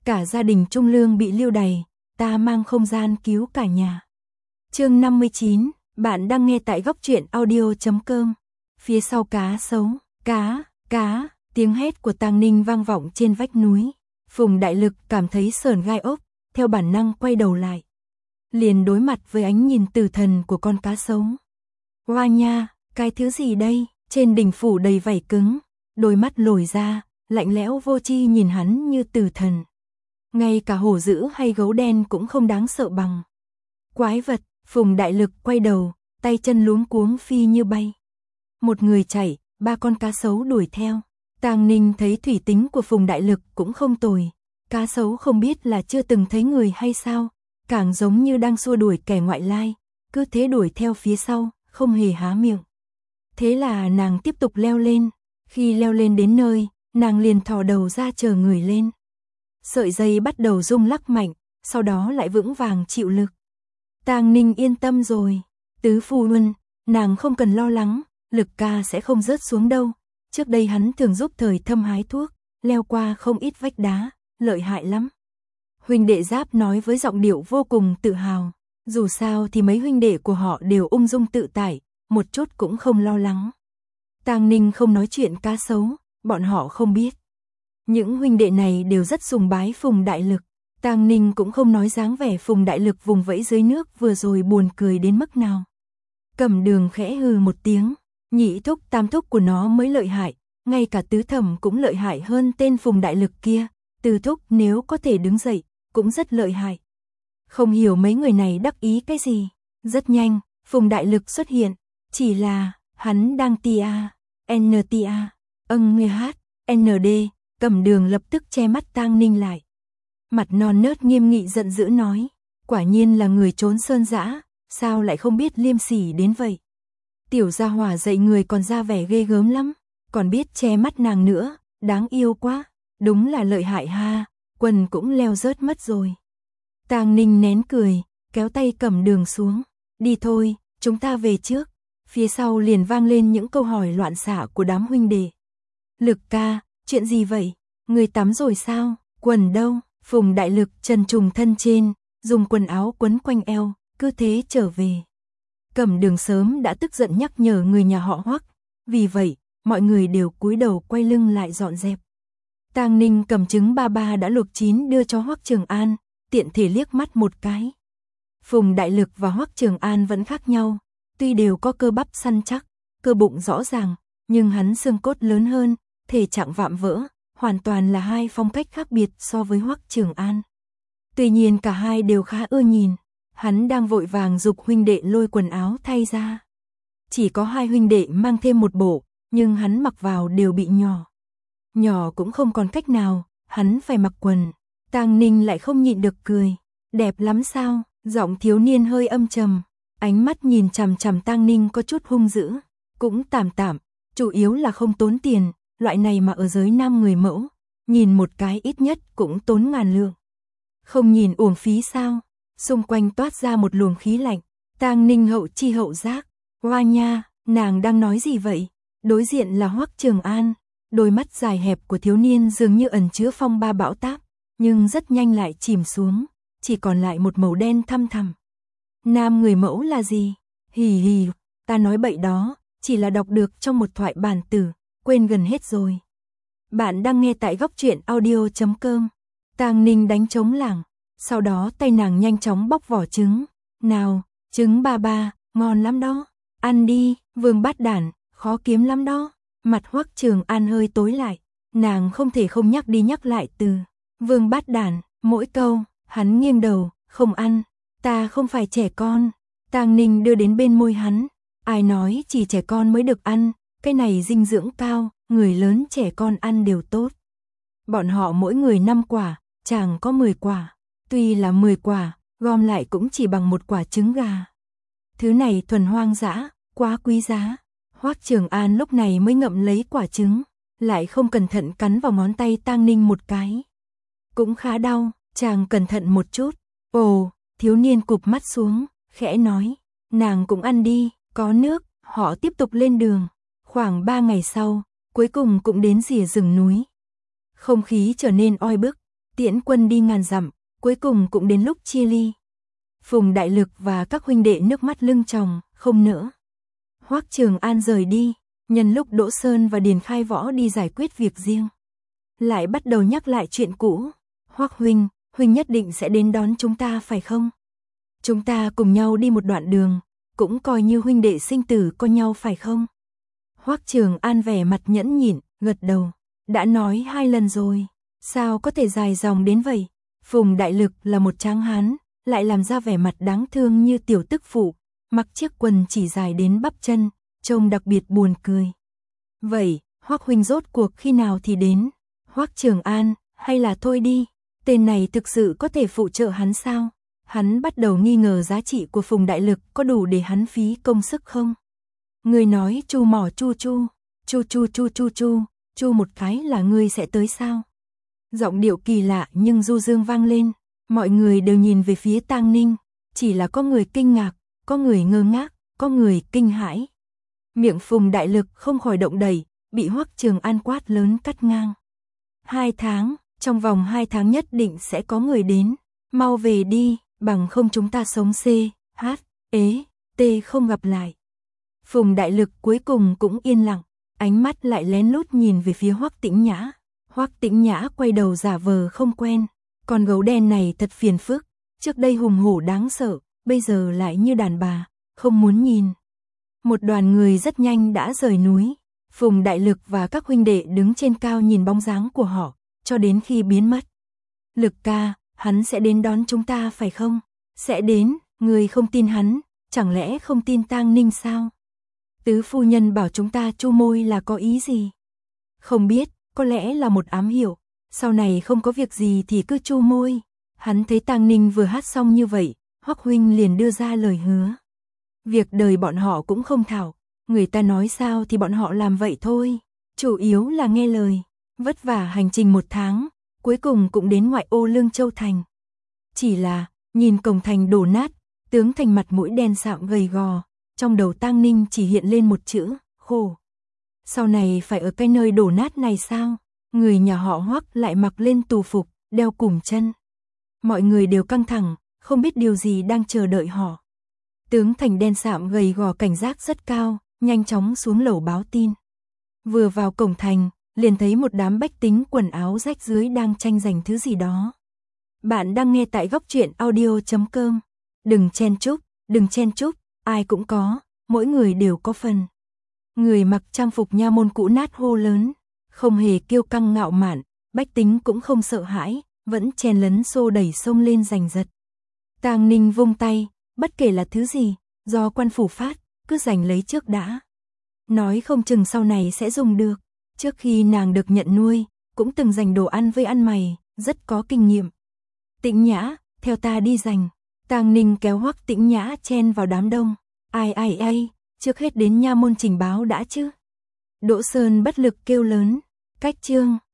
cả gia đình Trung Lương bị lưu đày, ta mang không gian cứu cả nhà. Chương 59, bạn đang nghe tại góc truyện audio.com. Phía sau cá sấu, cá, tiếng hét của Tang Ninh vang vọng trên vách núi. Phùng Đại Lực cảm thấy sởn gai ốc, theo bản năng quay đầu lại. Liền đối mặt với ánh nhìn tử thần của con cá sấu. Hoa nha, cái thứ gì đây? Trên đỉnh phủ đầy vảy cứng, đôi mắt lồi ra, lạnh lẽo vô tri nhìn hắn như tử thần. Ngay cả hổ dữ hay gấu đen cũng không đáng sợ bằng. Quái vật, Phùng Đại Lực quay đầu, tay chân luống cuống phi như bay. Một người chạy, ba con cá sấu đuổi theo. Tang Ninh thấy thủy tính của Phùng Đại Lực cũng không tồi. Cá sấu không biết là chưa từng thấy người hay sao, càng giống như đang xua đuổi kẻ ngoại lai, cứ thế đuổi theo phía sau, không hề há miệng. Thế là nàng tiếp tục leo lên, khi leo lên đến nơi, nàng liền thò đầu ra chờ người lên. Sợi dây bắt đầu rung lắc mạnh, sau đó lại vững vàng chịu lực. Tang Ninh yên tâm rồi, tứ phu nhân, nàng không cần lo lắng, Lực ca sẽ không rớt xuống đâu. Trước đây hắn thường giúp Thời Thâm hái thuốc, leo qua không ít vách đá, lợi hại lắm. Huynh đệ Giáp nói với giọng điệu vô cùng tự hào, dù sao thì mấy huynh đệ của họ đều ung dung tự tại, một chút cũng không lo lắng. Tang Ninh không nói chuyện cá sấu, bọn họ không biết. Những huynh đệ này đều rất sùng bái Phùng Đại Lực. Tang Ninh cũng không nói dáng vẻ Phùng Đại Lực vùng vẫy dưới nước vừa rồi buồn cười đến mức nào. Cẩm Đường khẽ hừ một tiếng, nhị thúc tam thúc của nó mới lợi hại, ngay cả tứ thẩm cũng lợi hại hơn tên Phùng Đại Lực kia, tứ thúc nếu có thể đứng dậy, cũng rất lợi hại. Không hiểu mấy người này đắc ý cái gì. Rất nhanh, Phùng Đại Lực xuất hiện, chỉ là, hắn đang tia, NTA, nghe hát, ND, Cẩm Đường lập tức che mắt Tang Ninh lại. Mặt non nớt nghiêm nghị giận dữ nói, quả nhiên là người trốn sơn dã, sao lại không biết liêm sỉ đến vậy. Tiểu gia hỏa dạy người còn ra vẻ ghê gớm lắm, còn biết che mắt nàng nữa, đáng yêu quá, đúng là lợi hại ha, quần cũng leo rớt mất rồi. Tang Ninh nén cười, kéo tay Cẩm Đường xuống, đi thôi, chúng ta về trước. Phía sau liền vang lên những câu hỏi loạn xạ của đám huynh đệ. Lực ca, chuyện gì vậy? Người tắm rồi sao? Quần đâu? Phùng Đại Lực trần trùng thân trên, dùng quần áo quấn quanh eo, cứ thế trở về. Cẩm Đường sớm đã tức giận nhắc nhở người nhà họ Hoắc, vì vậy, mọi người đều cúi đầu quay lưng lại dọn dẹp. Tang Ninh cầm trứng ba ba đã luộc chín đưa cho Hoắc Trường An, tiện thể liếc mắt một cái. Phùng Đại Lực và Hoắc Trường An vẫn khác nhau, tuy đều có cơ bắp săn chắc, cơ bụng rõ ràng, nhưng hắn xương cốt lớn hơn, thể trạng vạm vỡ, hoàn toàn là hai phong cách khác biệt so với Hoắc Trường An. Tuy nhiên cả hai đều khá ưa nhìn, hắn đang vội vàng giục huynh đệ lôi quần áo thay ra. Chỉ có hai huynh đệ mang thêm một bộ, nhưng hắn mặc vào đều bị nhỏ. Nhỏ cũng không còn cách nào, hắn phải mặc quần. Tang Ninh lại không nhịn được cười, đẹp lắm sao? Giọng thiếu niên hơi âm trầm, ánh mắt nhìn chằm chằm Tang Ninh có chút hung dữ, cũng tạm tạm, chủ yếu là không tốn tiền, loại này mà ở giới nam người mẫu, nhìn một cái ít nhất cũng tốn ngàn lượng. Không nhìn uổng phí sao? Xung quanh toát ra một luồng khí lạnh, Tang Ninh hậu chi hậu giác, hoa nha, nàng đang nói gì vậy? Đối diện là Hoắc Trường An, đôi mắt dài hẹp của thiếu niên dường như ẩn chứa phong ba bão táp, nhưng rất nhanh lại chìm xuống, chỉ còn lại một màu đen thăm thẳm. Nam người mẫu là gì? Hì hì, ta nói bậy đó, chỉ là đọc được trong một thoại bản tử, quên gần hết rồi. Bạn đang nghe tại góc truyện audio.com. Tang Ninh đánh trống lảng, sau đó tay nàng nhanh chóng bóc vỏ trứng. Nào, trứng ba ba, ngon lắm đó, ăn đi, Vương Bát Đản, khó kiếm lắm đó. Mặt Hoắc Trường An hơi tối lại, nàng không thể không nhắc đi nhắc lại từ Vương Bát Đản, mỗi câu, hắn nghiêng đầu, không ăn, ta không phải trẻ con. Tang Ninh đưa đến bên môi hắn, ai nói chỉ trẻ con mới được ăn, cái này dinh dưỡng cao, người lớn trẻ con ăn đều tốt. Bọn họ mỗi người 5 quả, chàng có 10 quả, tuy là 10 quả, gom lại cũng chỉ bằng một quả trứng gà. Thứ này thuần hoang dã, quá quý giá. Hoắc Trường An lúc này mới ngậm lấy quả trứng, lại không cẩn thận cắn vào ngón tay Tang Ninh một cái. Cũng khá đau, chàng cẩn thận một chút. Ồ, thiếu niên cụp mắt xuống, khẽ nói, nàng cũng ăn đi, có nước. Họ tiếp tục lên đường. Khoảng 3 ngày sau, cuối cùng cũng đến rìa rừng núi. Không khí trở nên oi bức, tiễn quân đi ngàn dặm, cuối cùng cũng đến lúc chia ly. Phùng Đại Lực và các huynh đệ nước mắt lưng tròng, không nỡ. Hoắc Trường An rời đi, nhân lúc Đỗ Sơn và Điền Khai Võ đi giải quyết việc riêng. Lại bắt đầu nhắc lại chuyện cũ. Hoắc huynh nhất định sẽ đến đón chúng ta phải không? Chúng ta cùng nhau đi một đoạn đường, cũng coi như huynh đệ sinh tử con nhau phải không? Hoắc Trường An vẻ mặt nhẫn nhịn, gật đầu. Đã nói 2 lần rồi, sao có thể dài dòng đến vậy? Phùng Đại Lực là một tráng hán, lại làm ra vẻ mặt đáng thương như tiểu tức phụ, mặc chiếc quần chỉ dài đến bắp chân, trông đặc biệt buồn cười. Vậy, Hoắc huynh rốt cuộc khi nào thì đến? Hoắc Trường An, hay là thôi đi, tên này thực sự có thể phụ trợ hắn sao? Hắn bắt đầu nghi ngờ giá trị của Phùng Đại Lực có đủ để hắn phí công sức không? Người nói chu mỏ chu một cái là ngươi sẽ tới sao? Giọng điệu kỳ lạ nhưng du dương vang lên, mọi người đều nhìn về phía Tang Ninh, chỉ là có người kinh ngạc, có người ngơ ngác, có người kinh hãi. Miệng Phùng Đại Lực không khỏi động đậy, bị Hoắc Trường An quát lớn cắt ngang. 2 tháng, trong vòng 2 tháng nhất định sẽ có người đến, mau về đi, bằng không chúng ta sống T không gặp lại. Phùng Đại Lực cuối cùng cũng yên lặng, ánh mắt lại lén lút nhìn về phía Hoắc Tĩnh Nhã. Hoắc Tĩnh Nhã quay đầu giả vờ không quen, con gấu đen này thật phiền phức, trước đây hùng hổ đáng sợ, bây giờ lại như đàn bà, không muốn nhìn. Một đoàn người rất nhanh đã rời núi, Phùng Đại Lực và các huynh đệ đứng trên cao nhìn bóng dáng của họ, cho đến khi biến mất. Lực ca, hắn sẽ đến đón chúng ta phải không? Sẽ đến, người không tin hắn, chẳng lẽ không tin Tang Ninh sao? Tứ phu nhân bảo chúng ta chu môi là có ý gì? Không biết, có lẽ là một ám hiệu, sau này không có việc gì thì cứ chu môi. Hắn thấy Tang Ninh vừa hát xong như vậy, Hoắc huynh liền đưa ra lời hứa. Việc đời bọn họ cũng không thảo, người ta nói sao thì bọn họ làm vậy thôi, chủ yếu là nghe lời. Vất vả hành trình 1 tháng, cuối cùng cũng đến ngoại ô Lương Châu thành. Chỉ là, nhìn cổng thành đổ nát, tướng thành mặt mũi đen sạm gầy gò, trong đầu Tang Ninh chỉ hiện lên một chữ, khổ. Sau này phải ở cái nơi đổ nát này sao? Người nhà họ Hoắc lại mặc lên tù phục, đeo cùm chân. Mọi người đều căng thẳng, không biết điều gì đang chờ đợi họ. Tướng thành đen sạm gầy gò cảnh giác rất cao, nhanh chóng xuống lầu báo tin. Vừa vào cổng thành, liền thấy một đám bách tính quần áo rách rưới đang tranh giành thứ gì đó. Bạn đang nghe tại góc truyện audio.com. Đừng chen chúc, ai cũng có, mỗi người đều có phần. Người mặc trang phục nha môn cũ nát hô lớn, không hề kiêu căng ngạo mạn, bách tính cũng không sợ hãi, vẫn chen lấn xô đẩy xông lên giành giật. Tang Ninh vung tay, bất kể là thứ gì, do quan phủ phát, cứ giành lấy trước đã. Nói không chừng sau này sẽ dùng được. Trước khi nàng được nhận nuôi, cũng từng giành đồ ăn với ăn mày, rất có kinh nghiệm. Tĩnh Nhã, theo ta đi giành. Tang Ninh kéo Hoắc Tĩnh Nhã chen vào đám đông. Ai, trước hết đến nha môn trình báo đã chứ. Đỗ Sơn bất lực kêu lớn, cách chương.